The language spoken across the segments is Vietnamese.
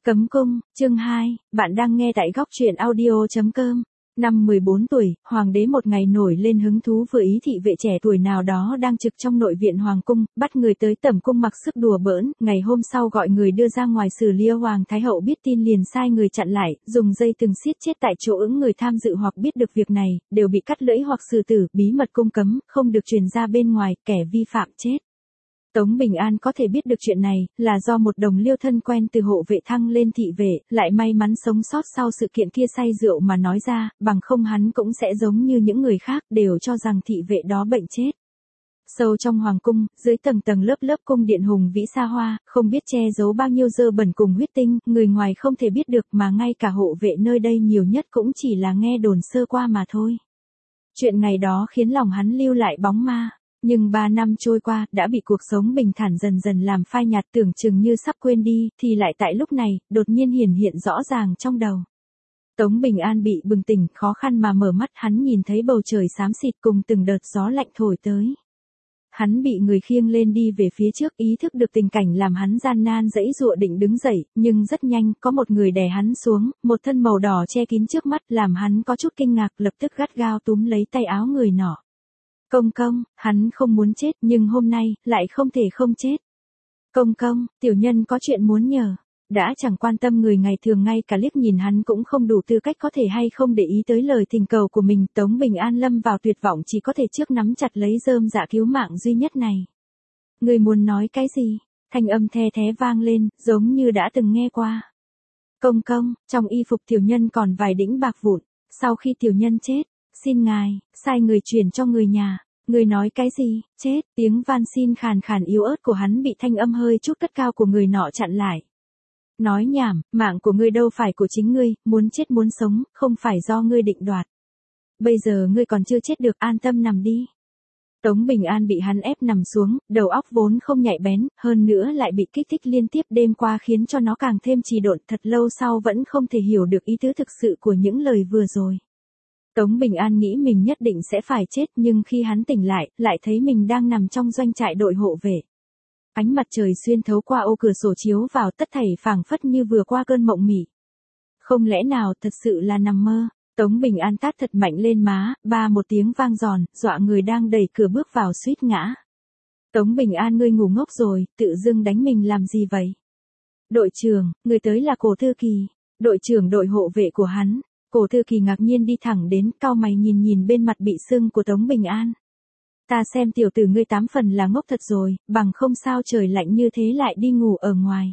Cấm cung, chương 2, bạn đang nghe tại góc truyện audio.com. Năm 14 tuổi, hoàng đế một ngày nổi lên hứng thú vừa ý thị vệ trẻ tuổi nào đó đang trực trong nội viện hoàng cung, bắt người tới tẩm cung mặc sức đùa bỡn, ngày hôm sau gọi người đưa ra ngoài xử lý. Hoàng thái hậu biết tin liền sai người chặn lại, dùng dây thừng siết chết tại chỗ. Người tham dự hoặc biết được việc này, đều bị cắt lưỡi hoặc xử tử, bí mật cung cấm, không được truyền ra bên ngoài, kẻ vi phạm chết. Tống Bình An có thể biết được chuyện này, là do một đồng liêu thân quen từ hộ vệ thăng lên thị vệ, lại may mắn sống sót sau sự kiện kia say rượu mà nói ra, bằng không hắn cũng sẽ giống như những người khác, đều cho rằng thị vệ đó bệnh chết. Sâu trong hoàng cung, dưới tầng tầng lớp lớp cung điện hùng vĩ xa hoa, không biết che giấu bao nhiêu dơ bẩn cùng huyết tinh, người ngoài không thể biết được mà ngay cả hộ vệ nơi đây nhiều nhất cũng chỉ là nghe đồn sơ qua mà thôi. Chuyện ngày đó khiến lòng hắn lưu lại bóng ma. Nhưng 3 năm trôi qua, đã bị cuộc sống bình thản dần dần làm phai nhạt, tưởng chừng như sắp quên đi, thì lại tại lúc này, đột nhiên hiển hiện rõ ràng trong đầu. Tống Bình An bị bừng tỉnh, khó khăn mà mở mắt, hắn nhìn thấy bầu trời xám xịt cùng từng đợt gió lạnh thổi tới. Hắn bị người khiêng lên đi về phía trước, ý thức được tình cảnh làm hắn gian nan giãy giụa định đứng dậy, nhưng rất nhanh, có một người đè hắn xuống, một thân màu đỏ che kín trước mắt, làm hắn có chút kinh ngạc, lập tức gắt gao túm lấy tay áo người nọ. Công công, hắn không muốn chết, nhưng hôm nay, lại không thể không chết. Công công, tiểu nhân có chuyện muốn nhờ. Đã chẳng quan tâm người ngày thường, ngay cả liếc nhìn hắn cũng không đủ tư cách có thể hay không để ý tới lời thỉnh cầu của mình. Tống Bình An lâm vào tuyệt vọng, chỉ có thể trước nắm chặt lấy rơm dạ cứu mạng duy nhất này. Người muốn nói cái gì? Thanh âm the thé vang lên, giống như đã từng nghe qua. Công công, trong y phục tiểu nhân còn vài đĩnh bạc vụn. Sau khi tiểu nhân chết, xin ngài, sai người chuyển cho người nhà. Người nói cái gì, chết, tiếng van xin khàn khàn yếu ớt của hắn bị thanh âm hơi chút cất cao của người nọ chặn lại. Nói nhảm, mạng của ngươi đâu phải của chính ngươi, muốn chết muốn sống, không phải do ngươi định đoạt. Bây giờ ngươi còn chưa chết được, an tâm nằm đi. Tống Bình An bị hắn ép nằm xuống, đầu óc vốn không nhạy bén, hơn nữa lại bị kích thích liên tiếp đêm qua khiến cho nó càng thêm trì độn, thật lâu sau vẫn không thể hiểu được ý tứ thực sự của những lời vừa rồi. Tống Bình An nghĩ mình nhất định sẽ phải chết, nhưng khi hắn tỉnh lại thấy mình đang nằm trong doanh trại đội hộ vệ. Ánh mặt trời xuyên thấu qua ô cửa sổ chiếu vào, tất thảy phảng phất như vừa qua cơn mộng mị. Không lẽ nào thật sự là nằm mơ? Tống Bình An tát thật mạnh lên má, một tiếng vang giòn, dọa người đang đẩy cửa bước vào suýt ngã. Tống Bình An, ngươi ngủ ngốc rồi, tự dưng đánh mình làm gì vậy? Đội trưởng, người tới là Cổ Thư Kỳ, đội trưởng đội hộ vệ của hắn. Cổ Thư Kỳ ngạc nhiên đi thẳng đến, cau mày nhìn bên mặt bị sưng của Tống Bình An. Ta xem tiểu tử ngươi 8 phần là ngốc thật rồi, bằng không sao trời lạnh như thế lại đi ngủ ở ngoài.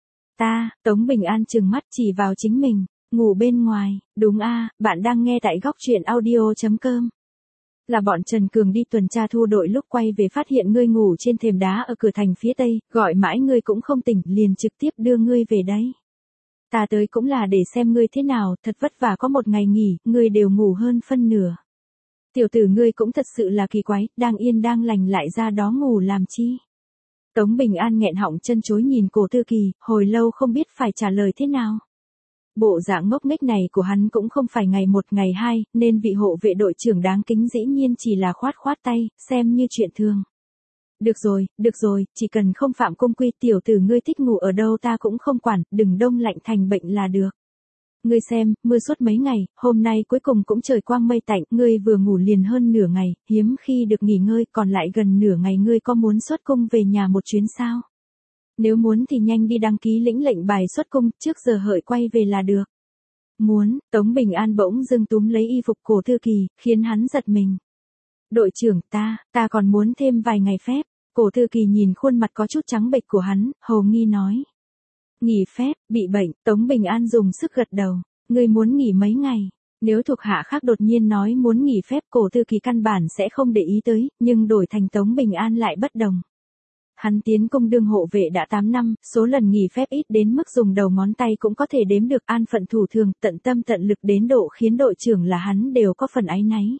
Tống Bình An trừng mắt chỉ vào chính mình, ngủ bên ngoài, đúng bạn đang nghe tại góc truyện audio.com. Là bọn Trần Cường đi tuần tra thu đội, lúc quay về phát hiện ngươi ngủ trên thềm đá ở cửa thành phía tây, gọi mãi ngươi cũng không tỉnh, liền trực tiếp đưa ngươi về đấy. Ta tới cũng là để xem ngươi thế nào, thật vất vả có một ngày nghỉ, ngươi đều ngủ hơn phân nửa. Tiểu tử ngươi cũng thật sự là kỳ quái, đang yên đang lành lại ra đó ngủ làm chi. Tống Bình An nghẹn họng chân chối nhìn Cổ Thư Kỳ, hồi lâu không biết phải trả lời thế nào. Bộ dạng ngốc nghếch này của hắn cũng không phải ngày một ngày hai, nên vị hộ vệ đội trưởng đáng kính dĩ nhiên chỉ là khoát tay, xem như chuyện thường. Được rồi, chỉ cần không phạm cung quy, tiểu tử ngươi thích ngủ ở đâu ta cũng không quản, đừng đông lạnh thành bệnh là được. Ngươi xem, mưa suốt mấy ngày, hôm nay cuối cùng cũng trời quang mây tạnh, ngươi vừa ngủ liền hơn nửa ngày, hiếm khi được nghỉ ngơi, còn lại gần nửa ngày, ngươi có muốn xuất cung về nhà một chuyến sao? Nếu muốn thì nhanh đi đăng ký lĩnh lệnh bài xuất cung, trước giờ hợi quay về là được. Muốn, Tống Bình An bỗng dưng túm lấy y phục Cổ Thư Kỳ, khiến hắn giật mình. Đội trưởng, ta còn muốn thêm vài ngày phép. Cổ Thư Kỳ nhìn khuôn mặt có chút trắng bệch của hắn, hồ nghi nói. Nghỉ phép, bị bệnh, Tống Bình An dùng sức gật đầu. Ngươi muốn nghỉ mấy ngày? Nếu thuộc hạ khác đột nhiên nói muốn nghỉ phép, Cổ Thư Kỳ căn bản sẽ không để ý tới, nhưng đổi thành Tống Bình An lại bất đồng. Hắn tiến công đương hộ vệ đã 8 năm, số lần nghỉ phép ít đến mức dùng đầu ngón tay cũng có thể đếm được, an phận thủ thường, tận tâm tận lực đến độ khiến đội trưởng là hắn đều có phần áy náy.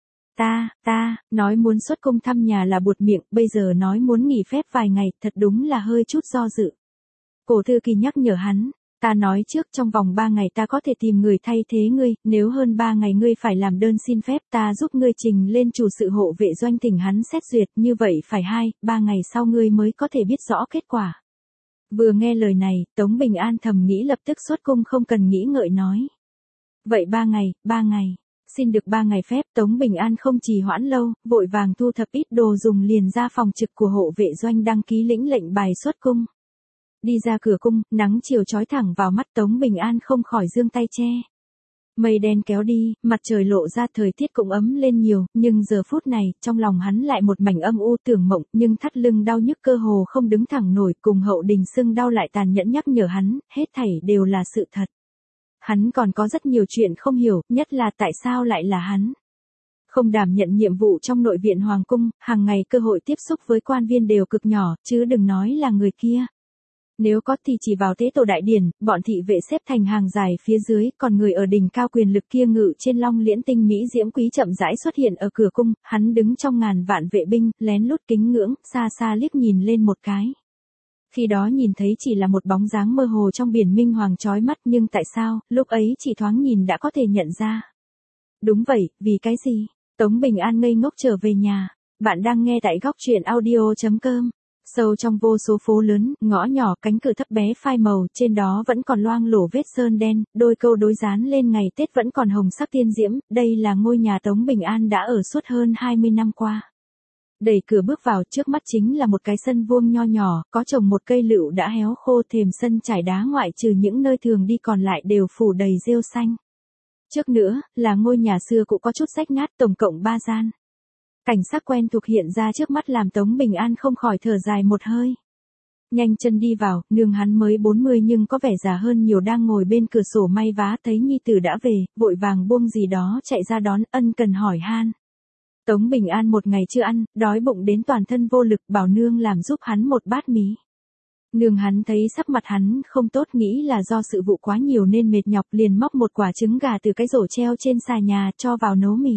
Nói muốn xuất cung thăm nhà là buột miệng, bây giờ nói muốn nghỉ phép vài ngày, thật đúng là hơi chút do dự. Cổ Thư Kỳ nhắc nhở hắn, ta nói trước trong vòng 3 ngày ta có thể tìm người thay thế ngươi, nếu hơn 3 ngày ngươi phải làm đơn xin phép ta giúp ngươi trình lên chủ sự hộ vệ doanh tỉnh hắn xét duyệt, như vậy phải 2-3 ngày sau ngươi mới có thể biết rõ kết quả. Vừa nghe lời này, Tống Bình An thầm nghĩ lập tức xuất cung không cần nghĩ ngợi nói. Vậy 3 ngày. Xin được 3 ngày phép, Tống Bình An không trì hoãn lâu, vội vàng thu thập ít đồ dùng liền ra phòng trực của hộ vệ doanh đăng ký lĩnh lệnh bài xuất cung. Đi ra cửa cung, nắng chiều chói thẳng vào mắt Tống Bình An không khỏi giương tay che. Mây đen kéo đi, mặt trời lộ ra, thời tiết cũng ấm lên nhiều, nhưng giờ phút này, trong lòng hắn lại một mảnh âm u tưởng mộng, nhưng thắt lưng đau nhức cơ hồ không đứng thẳng nổi, cùng Hậu Đình sưng đau lại tàn nhẫn nhắc nhở hắn, hết thảy đều là sự thật. Hắn còn có rất nhiều chuyện không hiểu, nhất là tại sao lại là hắn. Không đảm nhận nhiệm vụ trong nội viện Hoàng cung, hàng ngày cơ hội tiếp xúc với quan viên đều cực nhỏ, chứ đừng nói là người kia. Nếu có thì chỉ vào tế tổ đại điển, bọn thị vệ xếp thành hàng dài phía dưới, còn người ở đỉnh cao quyền lực kia ngự trên long liễn tinh mỹ diễm quý chậm rãi xuất hiện ở cửa cung, hắn đứng trong ngàn vạn vệ binh, lén lút kính ngưỡng, xa xa liếc nhìn lên một cái. Khi đó nhìn thấy chỉ là một bóng dáng mơ hồ trong biển minh hoàng chói mắt, nhưng tại sao, lúc ấy chỉ thoáng nhìn đã có thể nhận ra. Đúng vậy, vì cái gì? Tống Bình An ngây ngốc trở về nhà. Bạn đang nghe tại góc truyện audio.com. Sâu trong vô số phố lớn, ngõ nhỏ, cánh cửa thấp bé phai màu, trên đó vẫn còn loang lổ vết sơn đen, đôi câu đối dán lên ngày Tết vẫn còn hồng sắc tiên diễm, đây là ngôi nhà Tống Bình An đã ở suốt hơn 20 năm qua. Đẩy cửa bước vào, trước mắt chính là một cái sân vuông nho nhỏ, có trồng một cây lựu đã héo khô, thềm sân trải đá ngoại trừ những nơi thường đi còn lại đều phủ đầy rêu xanh. Trước nữa, là ngôi nhà xưa cũng có chút rách nát, tổng cộng 3 gian. Cảnh sắc quen thuộc hiện ra trước mắt làm Tống Bình An không khỏi thở dài một hơi. Nhanh chân đi vào, nương hắn mới 40 nhưng có vẻ già hơn nhiều, đang ngồi bên cửa sổ may vá, thấy nhi tử đã về, vội vàng buông gì đó chạy ra đón, ân cần hỏi han. Tống Bình An một ngày chưa ăn, đói bụng đến toàn thân vô lực, bảo nương làm giúp hắn một bát mì. Nương hắn thấy sắc mặt hắn không tốt, nghĩ là do sự vụ quá nhiều nên mệt nhọc, liền móc một quả trứng gà từ cái rổ treo trên xà nhà cho vào nấu mì.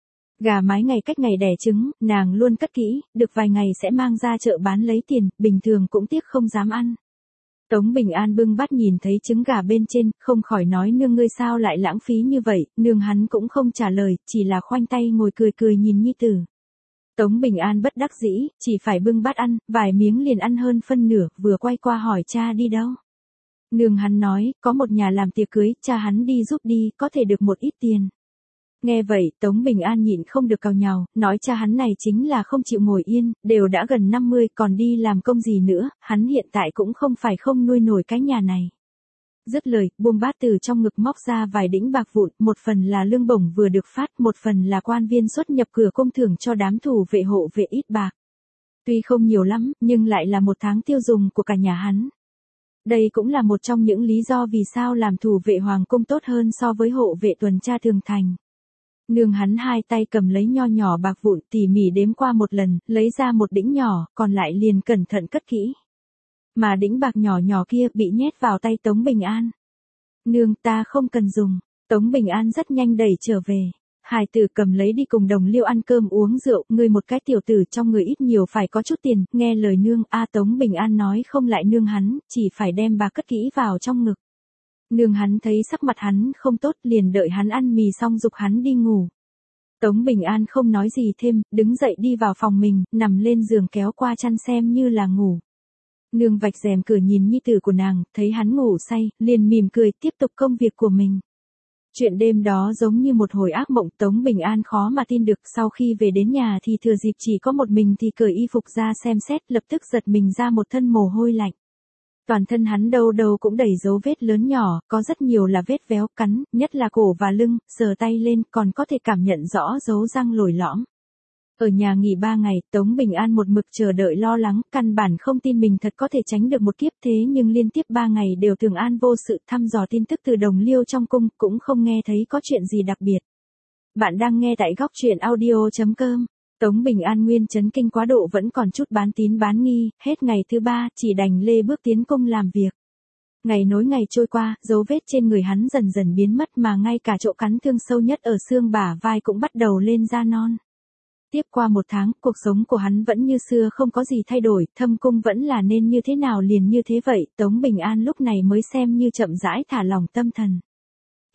Gà mái ngày cách ngày đẻ trứng, nàng luôn cất kỹ, được vài ngày sẽ mang ra chợ bán lấy tiền, bình thường cũng tiếc không dám ăn. Tống Bình An bưng bát nhìn thấy trứng gà bên trên, không khỏi nói nương ngươi sao lại lãng phí như vậy, nương hắn cũng không trả lời, chỉ là khoanh tay ngồi cười cười nhìn nhi tử. Tống Bình An bất đắc dĩ, chỉ phải bưng bát ăn, vài miếng liền ăn hơn phân nửa, vừa quay qua hỏi cha đi đâu. Nương hắn nói, có một nhà làm tiệc cưới, cha hắn đi giúp đi, có thể được một ít tiền. Nghe vậy, Tống Bình An nhịn không được càu nhàu, nói cha hắn này chính là không chịu ngồi yên, đều đã gần 50 còn đi làm công gì nữa, hắn hiện tại cũng không phải không nuôi nổi cái nhà này. Dứt lời, buông bát từ trong ngực móc ra vài đĩnh bạc vụn, một phần là lương bổng vừa được phát, một phần là quan viên xuất nhập cửa cung thưởng cho đám thủ vệ hộ vệ ít bạc. Tuy không nhiều lắm, nhưng lại là một tháng tiêu dùng của cả nhà hắn. Đây cũng là một trong những lý do vì sao làm thủ vệ hoàng cung tốt hơn so với hộ vệ tuần tra thường thành. Nương hắn hai tay cầm lấy nho nhỏ bạc vụn, tỉ mỉ đếm qua một lần, lấy ra một đĩnh nhỏ, còn lại liền cẩn thận cất kỹ. Mà đĩnh bạc nhỏ nhỏ kia bị nhét vào tay Tống Bình An. Nương, ta không cần dùng. Tống Bình An rất nhanh đẩy trở về. Hải tử cầm lấy đi cùng đồng liêu ăn cơm uống rượu, ngươi một cái tiểu tử trong người ít nhiều phải có chút tiền, nghe lời nương, Tống Bình An nói không lại nương hắn, chỉ phải đem bạc cất kỹ vào trong ngực. Nương hắn thấy sắc mặt hắn không tốt, liền đợi hắn ăn mì xong giục hắn đi ngủ. Tống Bình An không nói gì thêm, đứng dậy đi vào phòng mình, nằm lên giường kéo qua chăn xem như là ngủ. Nương vạch rèm cửa nhìn nhi tử của nàng, thấy hắn ngủ say, liền mỉm cười tiếp tục công việc của mình. Chuyện đêm đó giống như một hồi ác mộng, Tống Bình An khó mà tin được, sau khi về đến nhà thì thừa dịp chỉ có một mình thì cởi y phục ra xem xét, lập tức giật mình ra một thân mồ hôi lạnh. Toàn thân hắn đâu đâu cũng đầy dấu vết lớn nhỏ, có rất nhiều là vết véo cắn, nhất là cổ và lưng, sờ tay lên còn có thể cảm nhận rõ dấu răng lồi lõm. Ở nhà nghỉ 3 ngày, Tống Bình An một mực chờ đợi lo lắng, căn bản không tin mình thật có thể tránh được một kiếp, thế nhưng liên tiếp 3 ngày đều thường an vô sự, thăm dò tin tức từ đồng liêu trong cung, cũng không nghe thấy có chuyện gì đặc biệt. Bạn đang nghe tại góc truyện audio.com. Tống Bình An nguyên chấn kinh quá độ vẫn còn chút bán tín bán nghi, hết ngày thứ 3, chỉ đành lê bước tiến cung làm việc. Ngày nối ngày trôi qua, dấu vết trên người hắn dần dần biến mất mà ngay cả chỗ cắn thương sâu nhất ở xương bả vai cũng bắt đầu lên da non. Tiếp qua 1 tháng, cuộc sống của hắn vẫn như xưa không có gì thay đổi, thâm cung vẫn là nên như thế nào liền như thế vậy, Tống Bình An lúc này mới xem như chậm rãi thả lỏng tâm thần.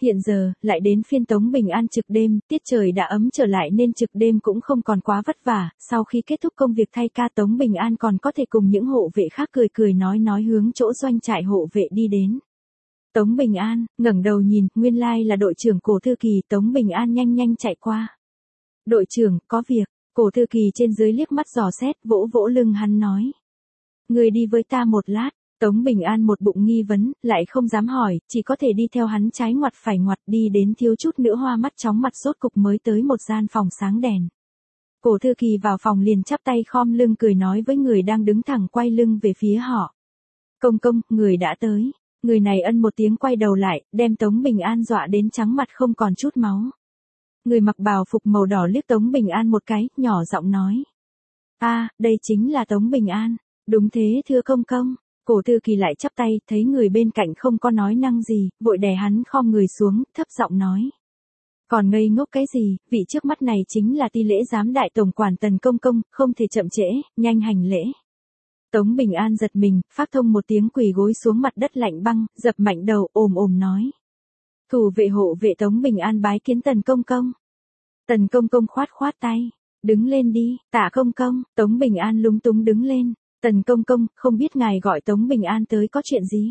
Hiện giờ, lại đến phiên Tống Bình An trực đêm, tiết trời đã ấm trở lại nên trực đêm cũng không còn quá vất vả, sau khi kết thúc công việc thay ca Tống Bình An còn có thể cùng những hộ vệ khác cười cười nói hướng chỗ doanh trại hộ vệ đi đến. Tống Bình An, ngẩng đầu nhìn, nguyên lai là đội trưởng Cổ Thư Kỳ, Tống Bình An nhanh nhanh chạy qua. Đội trưởng, có việc, Cổ Thư Kỳ trên dưới liếc mắt dò xét, vỗ vỗ lưng hắn nói. Người đi với ta một lát. Tống Bình An một bụng nghi vấn, lại không dám hỏi, chỉ có thể đi theo hắn trái ngoặt phải ngoặt đi đến thiếu chút nữa hoa mắt chóng mặt rốt cục mới tới một gian phòng sáng đèn. Cổ Thư Kỳ vào phòng liền chắp tay khom lưng cười nói với người đang đứng thẳng quay lưng về phía họ. Công công, người đã tới. Người này ân một tiếng quay đầu lại, đem Tống Bình An dọa đến trắng mặt không còn chút máu. Người mặc bào phục màu đỏ liếc Tống Bình An một cái, nhỏ giọng nói. Đây chính là Tống Bình An. Đúng thế thưa công công. Cổ Thư Kỳ lại chắp tay, thấy người bên cạnh không có nói năng gì, vội đè hắn khom người xuống, thấp giọng nói. Còn ngây ngốc cái gì, vị trước mắt này chính là Ti lễ giám đại tổng quản Tần công công, không thể chậm trễ, nhanh hành lễ. Tống Bình An giật mình, phát thông một tiếng quỳ gối xuống mặt đất lạnh băng, dập mạnh đầu, ồm nói. Thủ vệ hộ vệ Tống Bình An bái kiến Tần công công. Tần công công khoát tay, đứng lên đi, tạ công công, Tống Bình An lúng túng đứng lên. Tần công công, không biết ngài gọi Tống Bình An tới có chuyện gì?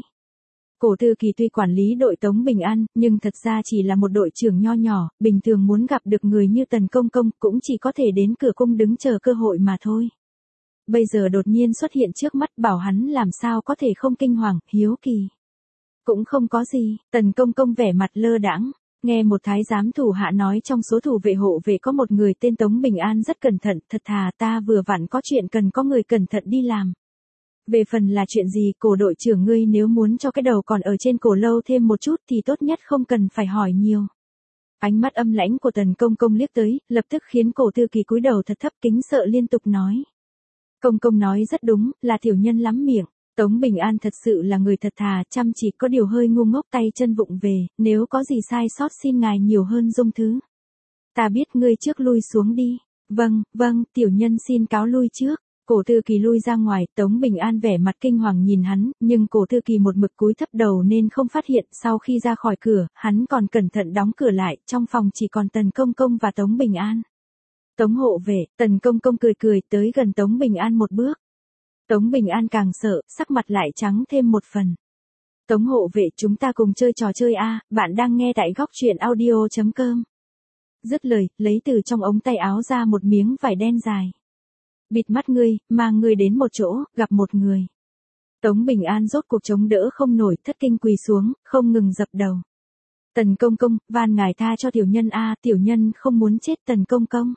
Cổ Thư Kỳ tuy quản lý đội Tống Bình An, nhưng thật ra chỉ là một đội trưởng nho nhỏ, bình thường muốn gặp được người như Tần công công cũng chỉ có thể đến cửa cung đứng chờ cơ hội mà thôi. Bây giờ đột nhiên xuất hiện trước mắt bảo hắn làm sao có thể không kinh hoàng, hiếu kỳ. Cũng không có gì, Tần công công vẻ mặt lơ đãng. Nghe một thái giám thủ hạ nói trong số thủ vệ hộ vệ có một người tên Tống Bình An rất cẩn thận, thật thà ta vừa vặn có chuyện cần có người cẩn thận đi làm. Về phần là chuyện gì, cổ đội trưởng ngươi nếu muốn cho cái đầu còn ở trên cổ lâu thêm một chút thì tốt nhất không cần phải hỏi nhiều. Ánh mắt âm lãnh của Tần công công liếc tới, lập tức khiến Cổ Thư Kỳ cúi đầu thật thấp kính sợ liên tục nói. Công công nói rất đúng, là tiểu nhân lắm miệng. Tống Bình An thật sự là người thật thà, chăm chỉ có điều hơi ngu ngốc tay chân vụng về, nếu có gì sai sót xin ngài nhiều hơn dung thứ. Ta biết ngươi trước lui xuống đi. Vâng, tiểu nhân xin cáo lui trước. Cổ Thư Kỳ lui ra ngoài, Tống Bình An vẻ mặt kinh hoàng nhìn hắn, nhưng Cổ Thư Kỳ một mực cúi thấp đầu nên không phát hiện, sau khi ra khỏi cửa, hắn còn cẩn thận đóng cửa lại, trong phòng chỉ còn Tần công công và Tống Bình An. Tống hộ vệ, Tần công công cười tới gần Tống Bình An một bước. Tống Bình An càng sợ, sắc mặt lại trắng thêm một phần. Tống hộ vệ chúng ta cùng chơi trò chơi bạn đang nghe tại góc truyện audio.com. Dứt lời, lấy từ trong ống tay áo ra một miếng vải đen dài. Bịt mắt ngươi, mang ngươi đến một chỗ, gặp một người. Tống Bình An rốt cuộc chống đỡ không nổi, thất kinh quỳ xuống, không ngừng dập đầu. Tần công công, van ngài tha cho tiểu nhân tiểu nhân không muốn chết Tần công công.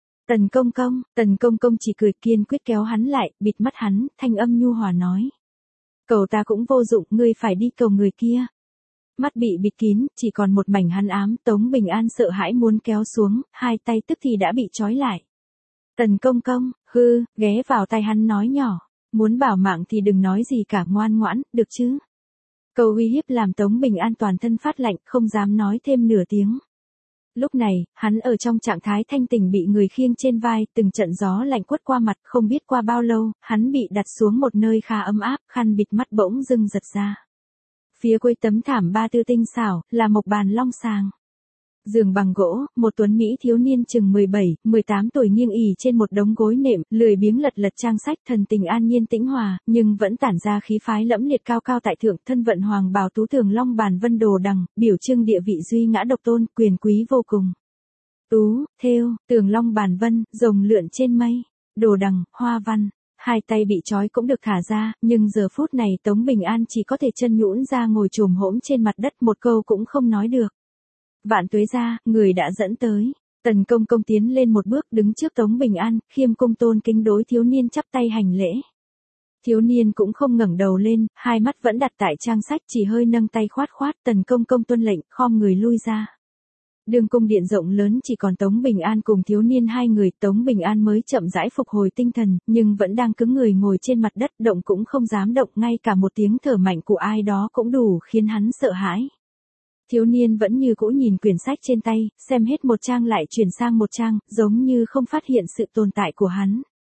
Tần công công chỉ cười kiên quyết kéo hắn lại, bịt mắt hắn, thanh âm nhu hòa nói. Cầu ta cũng vô dụng, ngươi phải đi cầu người kia. Mắt bị bịt kín, chỉ còn một mảnh hắn ám, Tống Bình An sợ hãi muốn kéo xuống, hai tay tức thì đã bị trói lại. Tần công công, ghé vào tai hắn nói nhỏ, muốn bảo mạng thì đừng nói gì cả, ngoan ngoãn, được chứ. Câu uy hiếp làm Tống Bình An toàn thân phát lạnh, không dám nói thêm nửa tiếng. Lúc này, hắn ở trong trạng thái thanh tỉnh bị người khiêng trên vai, từng trận gió lạnh quất qua mặt, không biết qua bao lâu, hắn bị đặt xuống một nơi khá ấm áp, khăn bịt mắt bỗng dưng giật ra. Phía cuối tấm thảm ba tư tinh xảo, là mộc bàn long sàng. Giường bằng gỗ, một tuấn Mỹ thiếu niên chừng 17, 18 tuổi nghiêng ỉ trên một đống gối nệm, lười biếng lật trang sách, thần tình an nhiên tĩnh hòa, nhưng vẫn tản ra khí phái lẫm liệt cao cao tại thượng, thân vận hoàng bào tú tường long bàn vân đồ đằng, biểu trưng địa vị duy ngã độc tôn, quyền quý vô cùng. Tú, thêu, tường long bàn vân, rồng lượn trên mây, đồ đằng, hoa văn. Hai tay bị trói cũng được thả ra, nhưng giờ phút này Tống Bình An chỉ có thể chân nhũn ra ngồi chồm hổm trên mặt đất, một câu cũng không nói được. Vạn tuế ra, người đã dẫn tới. Tần công công tiến lên một bước đứng trước Tống Bình An, khiêm cung tôn kính đối thiếu niên chắp tay hành lễ. Thiếu niên cũng không ngẩng đầu lên, hai mắt vẫn đặt tại trang sách, chỉ hơi nâng tay khoát, Tần công công tuân lệnh, khom người lui ra. Đường cung điện rộng lớn chỉ còn Tống Bình An cùng thiếu niên hai người, Tống Bình An mới chậm rãi phục hồi tinh thần, nhưng vẫn đang cứng người ngồi trên mặt đất, động cũng không dám động, ngay cả một tiếng thở mạnh của ai đó cũng đủ khiến hắn sợ hãi. Thiếu niên vẫn như cũ nhìn quyển sách trên tay, xem hết một trang lại chuyển sang một trang, giống như không phát hiện sự tồn tại của hắn.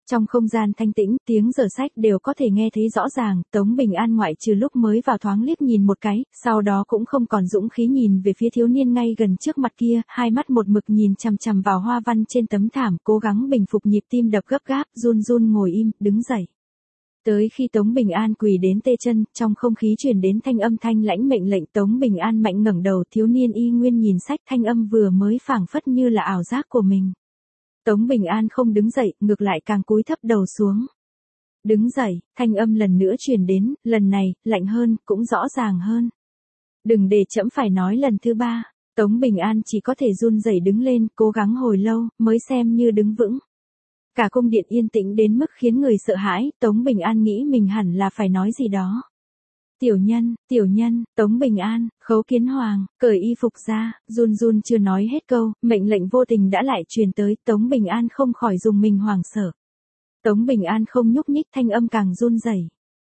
Trong không gian thanh tĩnh, tiếng giở sách đều có thể nghe thấy rõ ràng, Tống Bình An ngoại trừ lúc mới vào thoáng liếc nhìn một cái, sau đó cũng không còn dũng khí nhìn về phía thiếu niên ngay gần trước mặt kia, hai mắt một mực nhìn chằm chằm vào hoa văn trên tấm thảm, cố gắng bình phục nhịp tim đập gấp gáp, run run ngồi im, đứng dậy. Tới khi Tống Bình An quỳ đến tê chân, trong không khí truyền đến thanh âm thanh lãnh mệnh lệnh, Tống Bình An mạnh ngẩng đầu, thiếu niên y nguyên nhìn sách, thanh âm vừa mới phảng phất như là ảo giác của mình. Tống Bình An không đứng dậy, ngược lại càng cúi thấp đầu xuống. Đứng dậy, thanh âm lần nữa truyền đến, lần này, lạnh hơn, cũng rõ ràng hơn. Đừng để trẫm phải nói lần thứ ba. Tống Bình An chỉ có thể run rẩy đứng lên, cố gắng hồi lâu, mới xem như đứng vững. Cả cung điện yên tĩnh đến mức khiến người sợ hãi, Tống Bình An nghĩ mình hẳn là phải nói gì đó. Tiểu nhân, Tống Bình An, Khấu Kiến Hoàng, cởi y phục ra, run run chưa nói hết câu, mệnh lệnh vô tình đã lại truyền tới, Tống Bình An không khỏi dùng mình hoảng sợ. Tống Bình An không nhúc nhích, thanh âm càng run rẩy.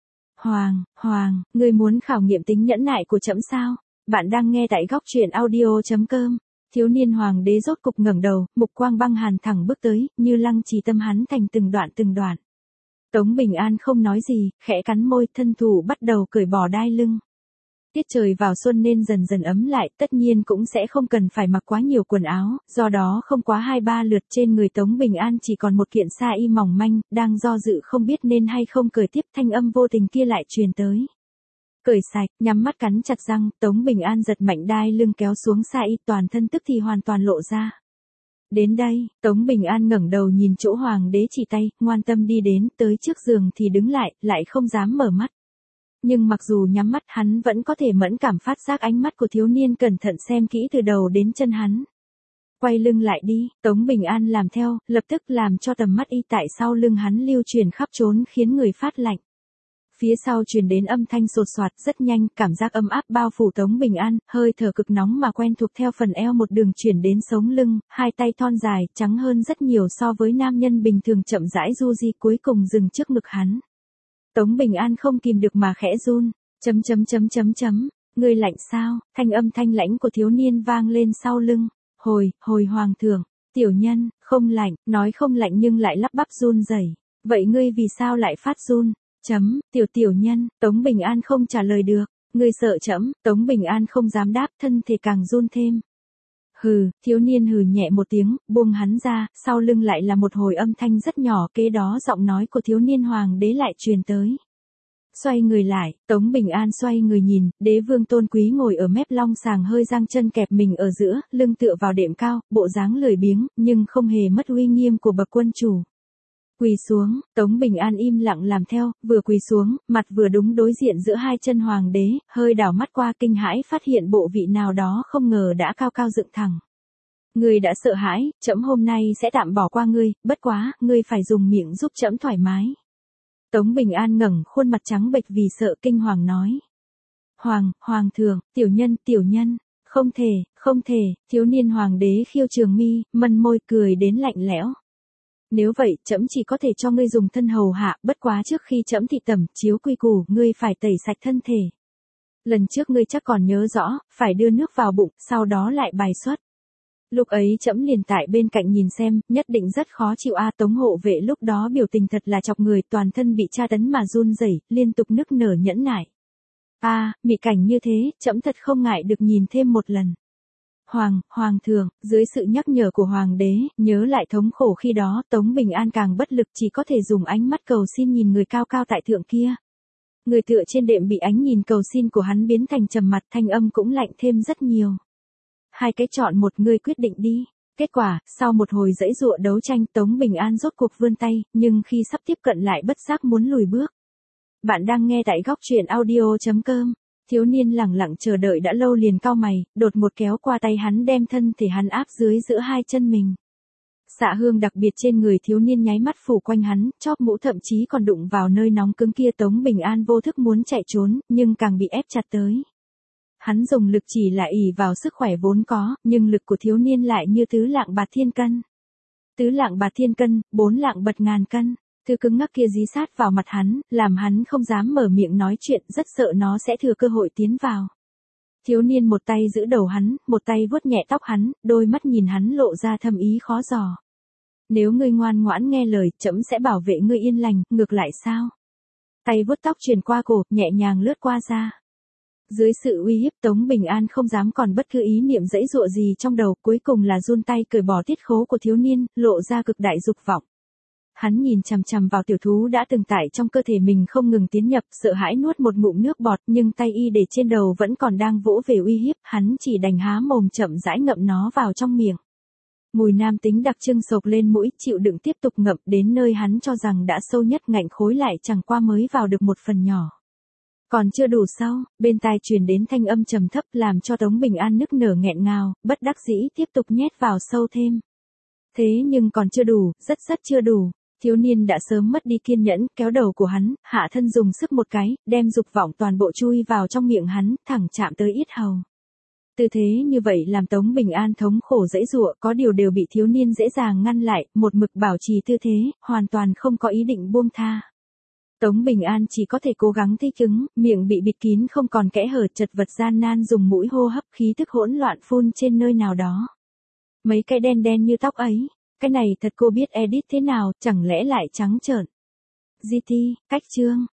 Hoàng, ngươi muốn khảo nghiệm tính nhẫn nại của trẫm sao? Bạn đang nghe tại góc truyện audio.com. Thiếu niên hoàng đế rốt cục ngẩng đầu, mục quang băng hàn thẳng bước tới, như lăng trì tâm hắn thành từng đoạn. Tống Bình An không nói gì, khẽ cắn môi, thân thủ bắt đầu cởi bỏ đai lưng. Tiết trời vào xuân nên dần dần ấm lại, tất nhiên cũng sẽ không cần phải mặc quá nhiều quần áo, do đó không quá 2-3 lượt trên người Tống Bình An chỉ còn một kiện sa y mỏng manh, đang do dự không biết nên hay không cởi tiếp, thanh âm vô tình kia lại truyền tới. Cởi sạch, nhắm mắt cắn chặt răng, Tống Bình An giật mạnh đai lưng kéo xuống sa y, toàn thân tức thì hoàn toàn lộ ra. Đến đây, Tống Bình An ngẩng đầu nhìn chỗ hoàng đế chỉ tay, ngoan tâm đi đến, tới trước giường thì đứng lại không dám mở mắt. Nhưng mặc dù nhắm mắt hắn vẫn có thể mẫn cảm phát giác ánh mắt của thiếu niên cẩn thận xem kỹ từ đầu đến chân hắn. Quay lưng lại đi, Tống Bình An làm theo, lập tức làm cho tầm mắt y tại sau lưng hắn lưu truyền khắp trốn khiến người phát lạnh. Phía sau truyền đến âm thanh sột soạt rất nhanh, cảm giác ấm áp bao phủ Tống Bình An, hơi thở cực nóng mà quen thuộc theo phần eo một đường chuyển đến sống lưng, hai tay thon dài, trắng hơn rất nhiều so với nam nhân bình thường chậm rãi du di cuối cùng dừng trước ngực hắn. Tống Bình An không kìm được mà khẽ run, Ngươi lạnh sao? Thanh âm thanh lãnh của thiếu niên vang lên sau lưng. Hồi hoàng thượng, tiểu nhân, không lạnh, nói không lạnh nhưng lại lắp bắp run rẩy. Vậy ngươi vì sao lại phát run? Tiểu nhân, Tống Bình An không trả lời được. Ngươi sợ trẫm? Tống Bình An không dám đáp, thân thể càng run thêm. Thiếu niên hừ nhẹ một tiếng, buông hắn ra, sau lưng lại là một hồi âm thanh rất nhỏ, kế đó giọng nói của thiếu niên hoàng đế lại truyền tới. Xoay người lại, Tống Bình An xoay người nhìn, đế vương tôn quý ngồi ở mép long sàng hơi giang chân kẹp mình ở giữa, lưng tựa vào đệm cao, bộ dáng lười biếng, nhưng không hề mất uy nghiêm của bậc quân chủ. Quỳ xuống, Tống Bình An im lặng làm theo, vừa quỳ xuống, mặt vừa đúng đối diện giữa hai chân hoàng đế, hơi đảo mắt qua kinh hãi phát hiện bộ vị nào đó không ngờ đã cao cao dựng thẳng. Ngươi đã sợ hãi, trẫm hôm nay sẽ tạm bỏ qua ngươi, bất quá, ngươi phải dùng miệng giúp trẫm thoải mái. Tống Bình An ngẩng khuôn mặt trắng bệch vì sợ kinh hoàng nói. Hoàng thượng, tiểu nhân, không thể, thiếu niên hoàng đế khiêu trường mi, mân môi cười đến lạnh lẽo. Nếu vậy, trẫm chỉ có thể cho ngươi dùng thân hầu hạ, bất quá trước khi trẫm thị tẩm, chiếu quy củ, ngươi phải tẩy sạch thân thể. Lần trước ngươi chắc còn nhớ rõ, phải đưa nước vào bụng, sau đó lại bài xuất. Lúc ấy trẫm liền tại bên cạnh nhìn xem, nhất định rất khó chịu a. Tống hộ vệ lúc đó biểu tình thật là chọc người, toàn thân bị tra tấn mà run rẩy, liên tục nức nở nhẫn nại. Mị cảnh như thế, trẫm thật không ngại được nhìn thêm một lần. Hoàng thượng, dưới sự nhắc nhở của hoàng đế, nhớ lại thống khổ khi đó, Tống Bình An càng bất lực, chỉ có thể dùng ánh mắt cầu xin nhìn người cao cao tại thượng kia. Người tựa trên đệm bị ánh nhìn cầu xin của hắn biến thành trầm mặt, thanh âm cũng lạnh thêm rất nhiều. Hai cái chọn một, ngươi quyết định đi. Kết quả, sau một hồi giãy giụa đấu tranh, Tống Bình An rốt cuộc vươn tay, nhưng khi sắp tiếp cận lại bất giác muốn lùi bước. Bạn đang nghe tại góc truyện audio.com. Thiếu niên lẳng lặng chờ đợi đã lâu liền cau mày, đột ngột kéo qua tay hắn đem thân thể hắn áp dưới giữa hai chân mình. Xạ hương đặc biệt trên người thiếu niên nháy mắt phủ quanh hắn, chóp mũ thậm chí còn đụng vào nơi nóng cứng kia. Tống Bình An vô thức muốn chạy trốn, nhưng càng bị ép chặt tới. Hắn dùng lực chỉ là ỷ vào sức khỏe vốn có, nhưng lực của thiếu niên lại như tứ lạng bạt thiên cân. Tứ lạng bạt thiên cân, 4 lạng bật ngàn cân. Thứ cứng ngắc kia dí sát vào mặt hắn, làm hắn không dám mở miệng nói chuyện, rất sợ nó sẽ thừa cơ hội tiến vào. Thiếu niên một tay giữ đầu hắn, một tay vuốt nhẹ tóc hắn, đôi mắt nhìn hắn lộ ra thâm ý khó dò. Nếu ngươi ngoan ngoãn nghe lời, trẫm sẽ bảo vệ ngươi yên lành, ngược lại sao? Tay vuốt tóc truyền qua cổ, nhẹ nhàng lướt qua da. Dưới sự uy hiếp Tống Bình An không dám còn bất cứ ý niệm giãy giụa gì trong đầu, cuối cùng là run tay cởi bỏ tiết khố của thiếu niên, lộ ra cực đại dục vọng. Hắn nhìn chằm chằm vào tiểu thú đã từng tải trong cơ thể mình không ngừng tiến nhập, sợ hãi nuốt một ngụm nước bọt, nhưng tay y để trên đầu vẫn còn đang vỗ về uy hiếp, hắn chỉ đành há mồm chậm rãi ngậm nó vào trong miệng. Mùi nam tính đặc trưng sộc lên mũi, chịu đựng tiếp tục ngậm đến nơi hắn cho rằng đã sâu nhất, ngạnh khối lại chẳng qua mới vào được một phần nhỏ. Còn chưa đủ sâu, bên tai truyền đến thanh âm trầm thấp làm cho Tống Bình An nức nở nghẹn ngào, bất đắc dĩ tiếp tục nhét vào sâu thêm. Thế nhưng còn chưa đủ, rất chưa đủ. Thiếu niên đã sớm mất đi kiên nhẫn, kéo đầu của hắn, hạ thân dùng sức một cái, đem dục vọng toàn bộ chui vào trong miệng hắn, thẳng chạm tới yết hầu. Tư thế như vậy làm Tống Bình An thống khổ giãy giụa, có điều đều bị thiếu niên dễ dàng ngăn lại, một mực bảo trì tư thế, hoàn toàn không có ý định buông tha. Tống Bình An chỉ có thể cố gắng thích ứng, miệng bị bịt kín không còn kẽ hở, chật vật gian nan dùng mũi hô hấp, khí thức hỗn loạn phun trên nơi nào đó. Mấy cái đen đen như tóc ấy, cái này thật cô biết edit thế nào, chẳng lẽ lại trắng trợn. GT, cách chương.